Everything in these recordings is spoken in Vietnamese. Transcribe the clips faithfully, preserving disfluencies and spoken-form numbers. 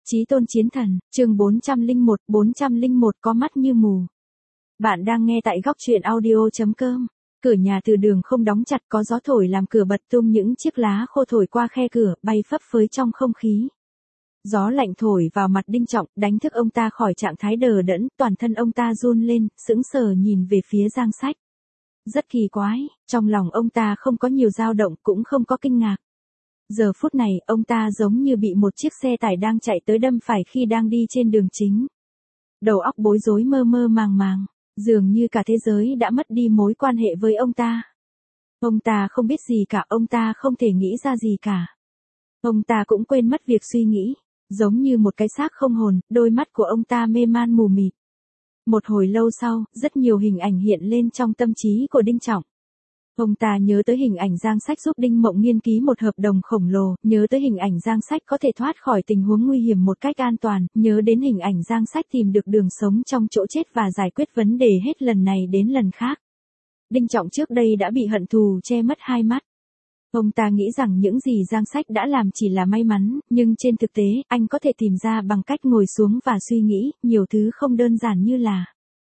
Chí tôn chiến thần, chương bốn trăm lẻ một, bốn trăm lẻ một có mắt như mù. Bạn đang nghe tại góc truyện audio chấm com. Cửa nhà từ đường không đóng chặt, có gió thổi làm cửa bật tung những chiếc lá khô thổi qua khe cửa, bay phấp phới trong không khí. Gió lạnh thổi vào mặt Đinh Trọng, đánh thức ông ta khỏi trạng thái đờ đẫn, toàn thân ông ta run lên, sững sờ nhìn về phía Giang Sách. Rất kỳ quái, trong lòng ông ta không có nhiều dao động, cũng không có kinh ngạc. Giờ phút này, ông ta giống như bị một chiếc xe tải đang chạy tới đâm phải khi đang đi trên đường chính. Đầu óc bối rối mơ mơ màng màng, dường như cả thế giới đã mất đi mối quan hệ với ông ta. Ông ta không biết gì cả, ông ta không thể nghĩ ra gì cả. Ông ta cũng quên mất việc suy nghĩ, giống như một cái xác không hồn, đôi mắt của ông ta mê man mù mịt. Một hồi lâu sau, rất nhiều hình ảnh hiện lên trong tâm trí của Đinh Trọng. Ông ta nhớ tới hình ảnh Giang Sách giúp Đinh Mộng Nghiên ký một hợp đồng khổng lồ, nhớ tới hình ảnh Giang Sách có thể thoát khỏi tình huống nguy hiểm một cách an toàn, nhớ đến hình ảnh Giang Sách tìm được đường sống trong chỗ chết và giải quyết vấn đề hết lần này đến lần khác. Đinh Trọng trước đây đã bị hận thù che mất hai mắt. Ông ta nghĩ rằng những gì Giang Sách đã làm chỉ là may mắn, nhưng trên thực tế, anh có thể tìm ra bằng cách ngồi xuống và suy nghĩ, nhiều thứ không đơn giản như là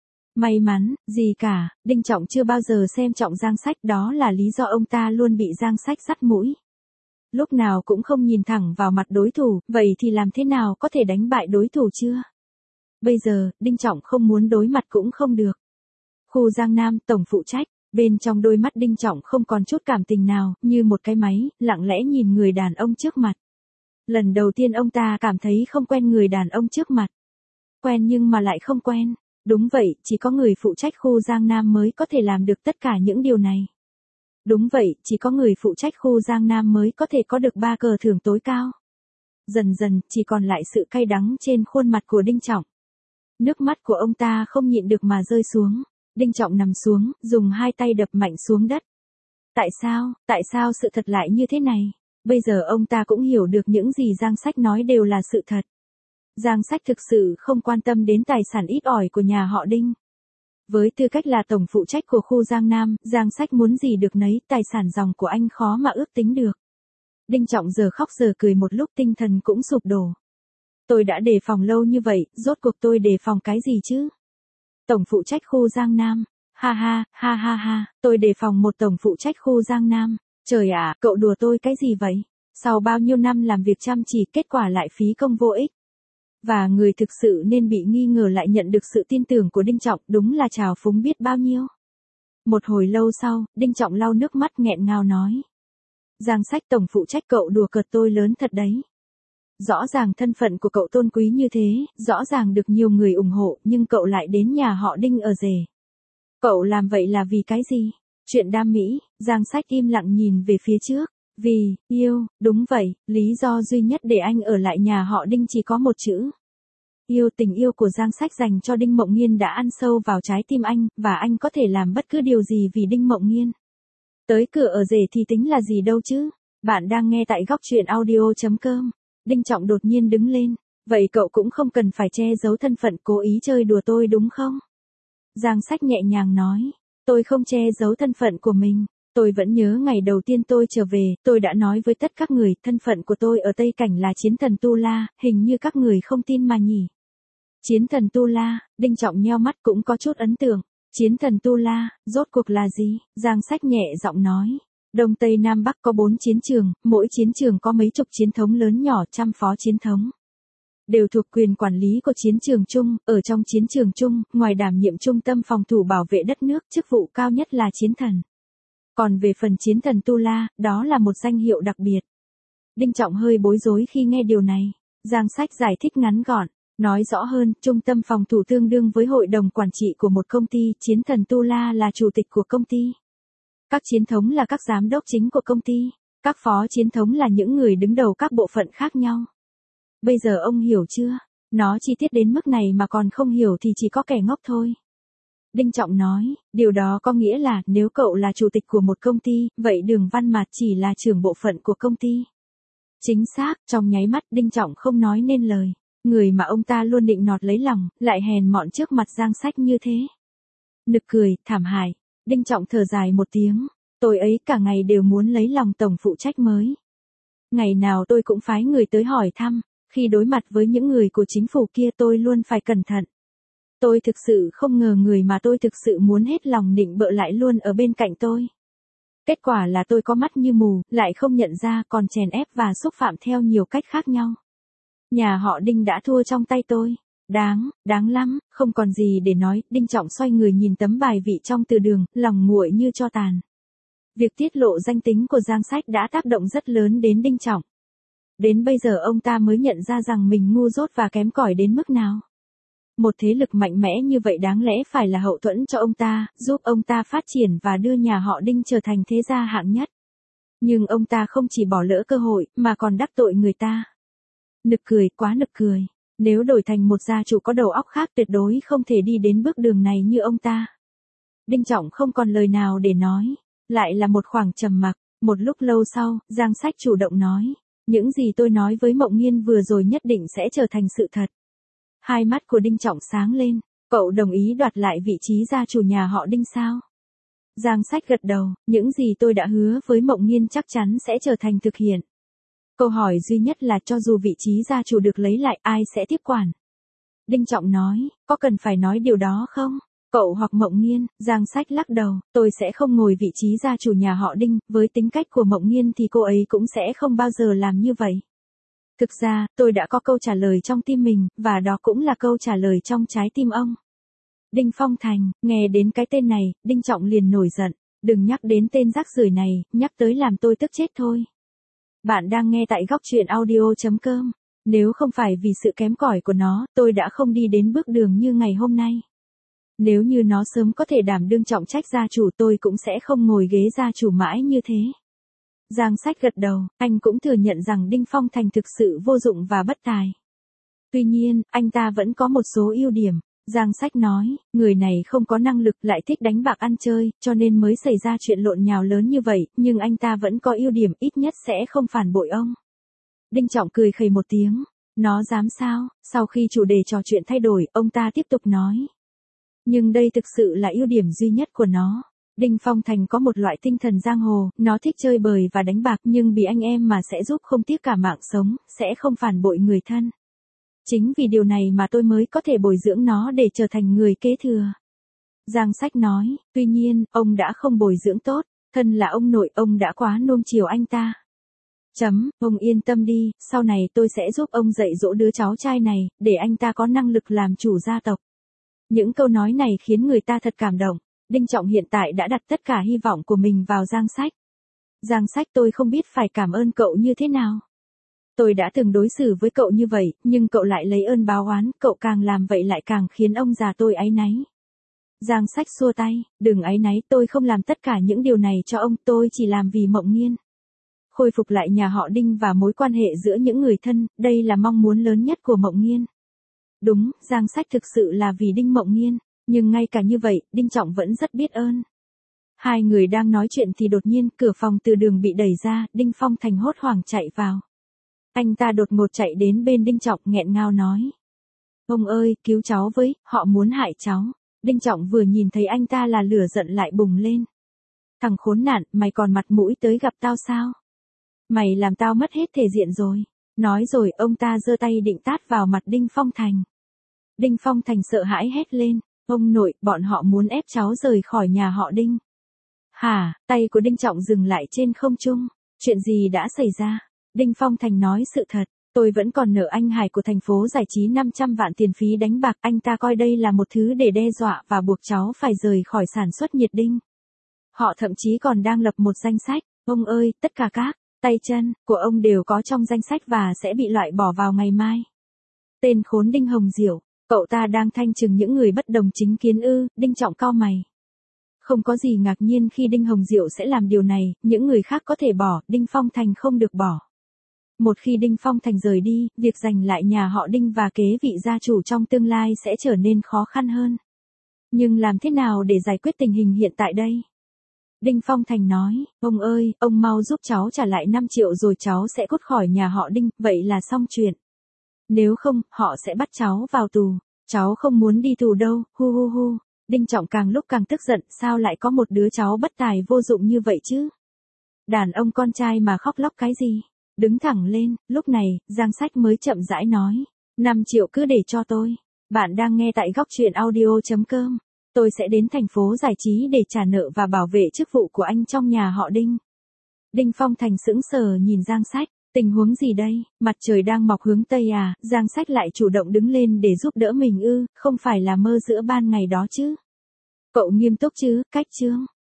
may mắn, gì cả. Đinh Trọng chưa bao giờ xem trọng Giang Sách, đó là lý do ông ta luôn bị Giang Sách dắt mũi. Lúc nào cũng không nhìn thẳng vào mặt đối thủ, vậy thì làm thế nào có thể đánh bại đối thủ chưa? Bây giờ, Đinh Trọng không muốn đối mặt cũng không được. Khu Giang Nam, tổng phụ trách, bên trong đôi mắt Đinh Trọng không còn chút cảm tình nào, như một cái máy, lặng lẽ nhìn người đàn ông trước mặt. Lần đầu tiên ông ta cảm thấy không quen người đàn ông trước mặt. Quen nhưng mà lại không quen. Đúng vậy, chỉ có người phụ trách khu Giang Nam mới có thể làm được tất cả những điều này. Đúng vậy, chỉ có người phụ trách khu Giang Nam mới có thể có được ba cờ thưởng tối cao. Dần dần, chỉ còn lại sự cay đắng trên khuôn mặt của Đinh Trọng. Nước mắt của ông ta không nhịn được mà rơi xuống. Đinh Trọng nằm xuống, dùng hai tay đập mạnh xuống đất. Tại sao, tại sao sự thật lại như thế này? Bây giờ ông ta cũng hiểu được những gì Giang Sách nói đều là sự thật. Giang Sách thực sự không quan tâm đến tài sản ít ỏi của nhà họ Đinh. Với tư cách là tổng phụ trách của khu Giang Nam, Giang Sách muốn gì được nấy, tài sản dòng của anh khó mà ước tính được. Đinh Trọng giờ khóc giờ cười một lúc, tinh thần cũng sụp đổ. Tôi đã đề phòng lâu như vậy, rốt cuộc tôi đề phòng cái gì chứ? Tổng phụ trách khu Giang Nam. Ha ha, ha ha ha, tôi đề phòng một tổng phụ trách khu Giang Nam. Trời ạ, cậu đùa tôi cái gì vậy? Sau bao nhiêu năm làm việc chăm chỉ, kết quả lại phí công vô ích. Và người thực sự nên bị nghi ngờ lại nhận được sự tin tưởng của Đinh Trọng, đúng là trào phúng biết bao nhiêu. Một hồi lâu sau, Đinh Trọng lau nước mắt nghẹn ngào nói. Giang Sách, tổng phụ trách, cậu đùa cợt tôi lớn thật đấy. Rõ ràng thân phận của cậu tôn quý như thế, rõ ràng được nhiều người ủng hộ, nhưng cậu lại đến nhà họ Đinh ở rể. Cậu làm vậy là vì cái gì? Chuyện đam mỹ. Giang Sách im lặng nhìn về phía trước. Vì, yêu, đúng vậy, lý do duy nhất để anh ở lại nhà họ Đinh chỉ có một chữ. Yêu. Tình yêu của Giang Sách dành cho Đinh Mộng Nghiên đã ăn sâu vào trái tim anh, và anh có thể làm bất cứ điều gì vì Đinh Mộng Nghiên. Tới cửa ở rể thì tính là gì đâu chứ? Bạn đang nghe tại góc truyện audio chấm com. Đinh Trọng đột nhiên đứng lên. Vậy cậu cũng không cần phải che giấu thân phận, cố ý chơi đùa tôi đúng không? Giang Sách nhẹ nhàng nói. Tôi không che giấu thân phận của mình. Tôi vẫn nhớ ngày đầu tiên tôi trở về, tôi đã nói với tất các người, thân phận của tôi ở Tây Cảnh là chiến thần Tu La, hình như các người không tin mà nhỉ. Chiến thần Tu La. Đinh Trọng nheo mắt, cũng có chút ấn tượng. Chiến thần Tu La, rốt cuộc là gì? Giang Sách nhẹ giọng nói. Đông Tây Nam Bắc có bốn chiến trường, mỗi chiến trường có mấy chục chiến thống lớn nhỏ, trăm phó chiến thống. Đều thuộc quyền quản lý của chiến trường chung, ở trong chiến trường chung, ngoài đảm nhiệm trung tâm phòng thủ bảo vệ đất nước, chức vụ cao nhất là chiến thần. Còn về phần chiến thần Tu La, đó là một danh hiệu đặc biệt. Đinh Trọng hơi bối rối khi nghe điều này. Giang Sách giải thích ngắn gọn. Nói rõ hơn, trung tâm phòng thủ tương đương với hội đồng quản trị của một công ty, chiến thần Tu La là chủ tịch của công ty. Các chiến thống là các giám đốc chính của công ty. Các phó chiến thống là những người đứng đầu các bộ phận khác nhau. Bây giờ ông hiểu chưa? Nó chi tiết đến mức này mà còn không hiểu thì chỉ có kẻ ngốc thôi. Đinh Trọng nói, điều đó có nghĩa là nếu cậu là chủ tịch của một công ty, vậy Đường Văn Mạt chỉ là trưởng bộ phận của công ty. Chính xác, trong nháy mắt Đinh Trọng không nói nên lời. Người mà ông ta luôn định nọt lấy lòng, lại hèn mọn trước mặt Giang Sách như thế. Nực cười, thảm hại. Đinh Trọng thở dài một tiếng. Tôi ấy cả ngày đều muốn lấy lòng tổng phụ trách mới. Ngày nào tôi cũng phái người tới hỏi thăm. Khi đối mặt với những người của chính phủ kia tôi luôn phải cẩn thận. Tôi thực sự không ngờ người mà tôi thực sự muốn hết lòng nịnh bợ lại luôn ở bên cạnh tôi. Kết quả là tôi có mắt như mù, lại không nhận ra còn chèn ép và xúc phạm theo nhiều cách khác nhau. Nhà họ Đinh đã thua trong tay tôi. Đáng, đáng lắm, không còn gì để nói. Đinh Trọng xoay người nhìn tấm bài vị trong từ đường, lòng nguội như tro tàn. Việc tiết lộ danh tính của Giang Sách đã tác động rất lớn đến Đinh Trọng. Đến bây giờ ông ta mới nhận ra rằng mình ngu dốt và kém cỏi đến mức nào. Một thế lực mạnh mẽ như vậy đáng lẽ phải là hậu thuẫn cho ông ta, giúp ông ta phát triển và đưa nhà họ Đinh trở thành thế gia hạng nhất. Nhưng ông ta không chỉ bỏ lỡ cơ hội, mà còn đắc tội người ta. Nực cười, quá nực cười. Nếu đổi thành một gia chủ có đầu óc khác tuyệt đối không thể đi đến bước đường này như ông ta. Đinh Trọng không còn lời nào để nói. Lại là một khoảng trầm mặc. Một lúc lâu sau, Giang Sách chủ động nói. Những gì tôi nói với Mộng Nghiên vừa rồi nhất định sẽ trở thành sự thật. Hai mắt của Đinh Trọng sáng lên. Cậu đồng ý đoạt lại vị trí gia chủ nhà họ Đinh sao? Giang Sách gật đầu. Những gì tôi đã hứa với Mộng Nghiên chắc chắn sẽ trở thành thực hiện. Câu hỏi duy nhất là cho dù vị trí gia chủ được lấy lại ai sẽ tiếp quản? Đinh Trọng nói, có cần phải nói điều đó không? Cậu hoặc Mộng Nghiên? Giang Sách lắc đầu, tôi sẽ không ngồi vị trí gia chủ nhà họ Đinh, với tính cách của Mộng Nghiên thì cô ấy cũng sẽ không bao giờ làm như vậy. Thực ra, tôi đã có câu trả lời trong tim mình, và đó cũng là câu trả lời trong trái tim ông. Đinh Phong Thành, nghe đến cái tên này, Đinh Trọng liền nổi giận, đừng nhắc đến tên rác rưởi này, nhắc tới làm tôi tức chết thôi. Bạn đang nghe tại góc truyện audio chấm com. Nếu không phải vì sự kém cỏi của nó, tôi đã không đi đến bước đường như ngày hôm nay. Nếu như nó sớm có thể đảm đương trọng trách gia chủ tôi cũng sẽ không ngồi ghế gia chủ mãi như thế. Giang Sách gật đầu, anh cũng thừa nhận rằng Đinh Phong Thành thực sự vô dụng và bất tài. Tuy nhiên, anh ta vẫn có một số ưu điểm. Giang Sách nói, người này không có năng lực lại thích đánh bạc ăn chơi, cho nên mới xảy ra chuyện lộn nhào lớn như vậy, nhưng anh ta vẫn có ưu điểm ít nhất sẽ không phản bội ông. Đinh Trọng cười khẩy một tiếng, nó dám sao? Sau khi chủ đề trò chuyện thay đổi, ông ta tiếp tục nói. Nhưng đây thực sự là ưu điểm duy nhất của nó. Đinh Phong Thành có một loại tinh thần giang hồ, nó thích chơi bời và đánh bạc nhưng vì anh em mà sẽ giúp không tiếc cả mạng sống, sẽ không phản bội người thân. Chính vì điều này mà tôi mới có thể bồi dưỡng nó để trở thành người kế thừa. Giang Sách nói, tuy nhiên, ông đã không bồi dưỡng tốt, thân là ông nội ông đã quá nuông chiều anh ta. Chấm, ông yên tâm đi, sau này tôi sẽ giúp ông dạy dỗ đứa cháu trai này, để anh ta có năng lực làm chủ gia tộc. Những câu nói này khiến người ta thật cảm động. Đinh Trọng hiện tại đã đặt tất cả hy vọng của mình vào Giang Sách. Giang Sách tôi không biết phải cảm ơn cậu như thế nào. Tôi đã từng đối xử với cậu như vậy, nhưng cậu lại lấy ơn báo oán, cậu càng làm vậy lại càng khiến ông già tôi áy náy. Giang Sách xua tay, đừng áy náy, tôi không làm tất cả những điều này cho ông, tôi chỉ làm vì Mộng Nghiên. Khôi phục lại nhà họ Đinh và mối quan hệ giữa những người thân, đây là mong muốn lớn nhất của Mộng Nghiên. Đúng, Giang Sách thực sự là vì Đinh Mộng Nghiên, nhưng ngay cả như vậy, Đinh Trọng vẫn rất biết ơn. Hai người đang nói chuyện thì đột nhiên cửa phòng từ đường bị đẩy ra, Đinh Phong Thành hốt hoảng chạy vào. Anh ta đột ngột chạy đến bên Đinh Trọng nghẹn ngào nói. Ông ơi, cứu cháu với, họ muốn hại cháu. Đinh Trọng vừa nhìn thấy anh ta là lửa giận lại bùng lên. Thằng khốn nạn, mày còn mặt mũi tới gặp tao sao? Mày làm tao mất hết thể diện rồi. Nói rồi ông ta giơ tay định tát vào mặt Đinh Phong Thành. Đinh Phong Thành sợ hãi hét lên. Ông nội, bọn họ muốn ép cháu rời khỏi nhà họ Đinh. Hả, tay của Đinh Trọng dừng lại trên không trung. Chuyện gì đã xảy ra? Đinh Phong Thành nói sự thật. Tôi vẫn còn nợ anh Hải của thành phố giải trí năm trăm vạn tiền phí đánh bạc. Anh ta coi đây là một thứ để đe dọa và buộc cháu phải rời khỏi sản xuất nhiệt đinh. Họ thậm chí còn đang lập một danh sách. Ông ơi, tất cả các tay chân của ông đều có trong danh sách và sẽ bị loại bỏ vào ngày mai. Tên khốn Đinh Hồng Diệu, cậu ta đang thanh trừng những người bất đồng chính kiến ư? Đinh Trọng cau mày. Không có gì ngạc nhiên khi Đinh Hồng Diệu sẽ làm điều này, những người khác có thể bỏ, Đinh Phong Thành không được bỏ. Một khi Đinh Phong Thành rời đi, việc giành lại nhà họ Đinh và kế vị gia chủ trong tương lai sẽ trở nên khó khăn hơn. Nhưng làm thế nào để giải quyết tình hình hiện tại đây? Đinh Phong Thành nói, ông ơi, ông mau giúp cháu trả lại năm triệu rồi cháu sẽ cút khỏi nhà họ Đinh, vậy là xong chuyện. Nếu không, họ sẽ bắt cháu vào tù. Cháu không muốn đi tù đâu, hu hu hu. Đinh Trọng càng lúc càng tức giận, sao lại có một đứa cháu bất tài vô dụng như vậy chứ? Đàn ông con trai mà khóc lóc cái gì? Đứng thẳng lên, lúc này, Giang Sách mới chậm rãi nói. năm triệu cứ để cho tôi. Bạn đang nghe tại góc truyện audio.com. Tôi sẽ đến thành phố giải trí để trả nợ và bảo vệ chức vụ của anh trong nhà họ Đinh. Đinh Phong Thành sững sờ nhìn Giang Sách. Tình huống gì đây, mặt trời đang mọc hướng Tây à, Giang Sách lại chủ động đứng lên để giúp đỡ mình ư, không phải là mơ giữa ban ngày đó chứ. Cậu nghiêm túc chứ, cách chương.